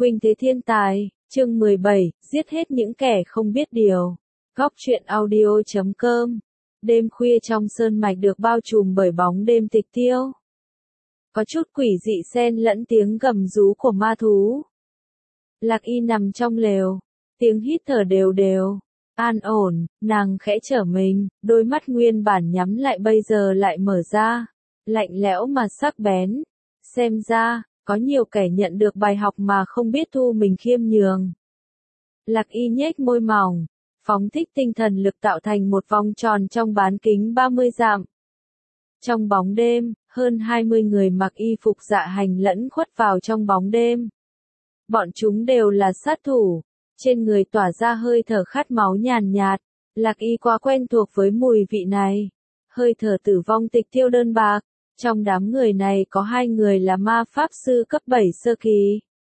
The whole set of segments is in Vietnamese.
Khuynh thế thiên tài, chương 17, giết hết những kẻ không biết điều. Góc truyện audio.com. Đêm khuya trong sơn mạch được bao trùm bởi bóng đêm tịch tiêu. Có chút quỷ dị xen lẫn tiếng gầm rú của ma thú. Lạc Y nằm trong lều, tiếng hít thở đều đều, an ổn, nàng khẽ trở mình, đôi mắt nguyên bản nhắm lại bây giờ lại mở ra, lạnh lẽo mà sắc bén. Xem ra, có nhiều kẻ nhận được bài học mà không biết thu mình khiêm nhường. Lạc Y nhếch môi mỏng, phóng thích tinh thần lực tạo thành một vòng tròn trong bán kính 30 dặm. Trong bóng đêm, hơn 20 người mặc y phục dạ hành lẫn khuất vào trong bóng đêm. Bọn chúng đều là sát thủ, trên người tỏa ra hơi thở khát máu nhàn nhạt. Lạc Y quá quen thuộc với mùi vị này. Hơi thở tử vong tịch tiêu đơn bạc. Trong đám người này có 2 người là ma pháp sư cấp 7 sơ kỳ.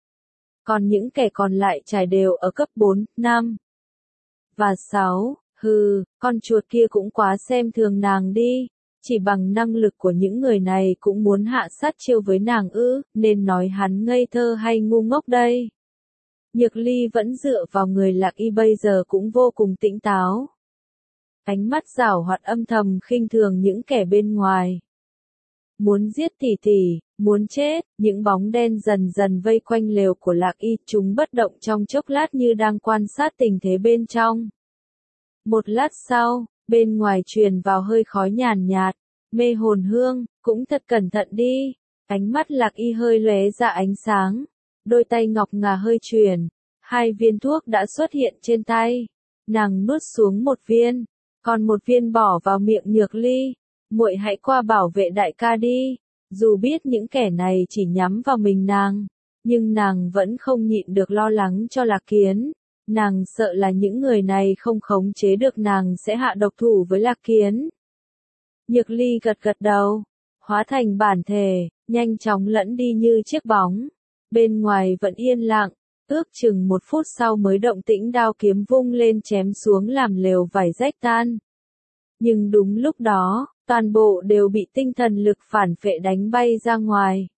Còn những kẻ còn lại trải đều ở cấp 4, 5 và 6. Con chuột kia cũng quá xem thường nàng đi. Chỉ bằng năng lực của những người này cũng muốn hạ sát chiêu với nàng ư, nên nói hắn ngây thơ hay ngu ngốc đây. Nhược Ly vẫn dựa vào người Lạc Y bây giờ cũng vô cùng tỉnh táo. Ánh mắt giảo hoạt âm thầm khinh thường những kẻ bên ngoài. Muốn giết tỷ tỷ, muốn chết, những bóng đen dần dần vây quanh lều của Lạc Y, chúng bất động trong chốc lát như đang quan sát tình thế bên trong. Một lát sau, bên ngoài truyền vào hơi khói nhàn nhạt, mê hồn hương, cũng thật cẩn thận đi. Ánh mắt Lạc Y hơi lóe ra ánh sáng, đôi tay ngọc ngà hơi chuyển, 2 viên thuốc đã xuất hiện trên tay. Nàng nuốt xuống 1 viên, còn 1 viên bỏ vào miệng Nhược Ly. Muội hãy qua bảo vệ đại ca đi. Dù biết những kẻ này chỉ nhắm vào mình nàng, nhưng nàng vẫn không nhịn được lo lắng cho Lạc Kiến. Nàng sợ là những người này không khống chế được nàng sẽ hạ độc thủ với Lạc Kiến. Nhược Ly gật gật đầu, hóa thành bản thể, nhanh chóng lẫn đi như chiếc bóng. Bên ngoài vẫn yên lặng, ước chừng 1 phút sau mới động tĩnh đao kiếm vung lên chém xuống làm lều vải rách tan. Nhưng đúng lúc đó, toàn bộ đều bị tinh thần lực phản phệ đánh bay ra ngoài.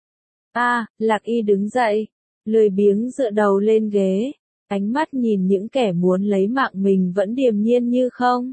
Lạc Y đứng dậy, lười biếng dựa đầu lên ghế, ánh mắt nhìn những kẻ muốn lấy mạng mình vẫn điềm nhiên như không.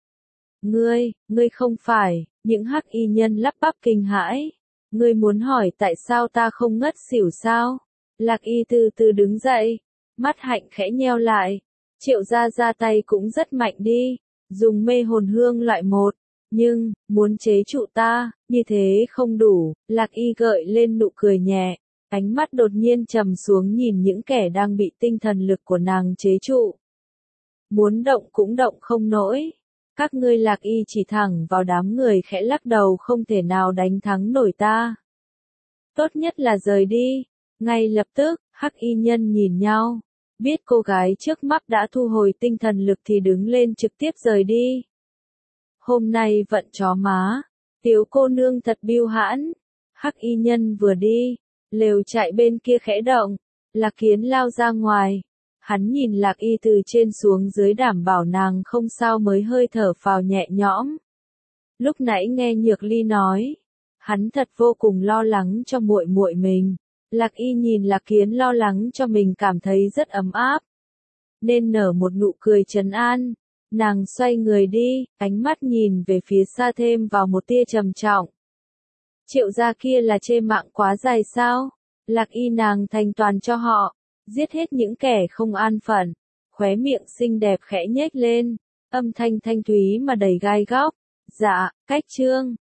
Ngươi không phải, những hắc y nhân lắp bắp kinh hãi. Ngươi muốn hỏi tại sao ta không ngất xỉu sao? Lạc Y từ từ đứng dậy, mắt hạnh khẽ nheo lại. Triệu gia ra tay cũng rất mạnh đi, dùng mê hồn hương loại 1. Nhưng, muốn chế trụ ta, như thế không đủ. Lạc Y gợi lên nụ cười nhẹ, ánh mắt đột nhiên trầm xuống nhìn những kẻ đang bị tinh thần lực của nàng chế trụ. Muốn động cũng động không nổi. Các ngươi. Lạc Y chỉ thẳng vào đám người khẽ lắc đầu, không thể nào đánh thắng nổi ta. Tốt nhất là rời đi. Ngay lập tức, hắc y nhân nhìn nhau. Biết cô gái trước mắt đã thu hồi tinh thần lực thì đứng lên trực tiếp rời đi. Hôm nay vận chó má, tiểu cô nương thật bưu hãn. Hắc y nhân vừa đi, lều trại bên kia khẽ động, Lạc Kiến lao ra ngoài. Hắn nhìn Lạc Y từ trên xuống dưới đảm bảo nàng không sao mới hơi thở phào nhẹ nhõm. Lúc nãy nghe Nhược Ly nói, hắn thật vô cùng lo lắng cho muội muội mình. Lạc Y nhìn Lạc Kiến lo lắng cho mình cảm thấy rất ấm áp, nên nở một nụ cười trấn an. Nàng xoay người đi, ánh mắt nhìn về phía xa thêm vào một tia trầm trọng. Triệu gia kia là chê mạng quá dài sao? Lạc Y nàng thành toàn cho họ, giết hết những kẻ không an phận. Khóe miệng xinh đẹp khẽ nhếch lên, âm thanh thanh thúy mà đầy gai góc. Dạ, cách chương.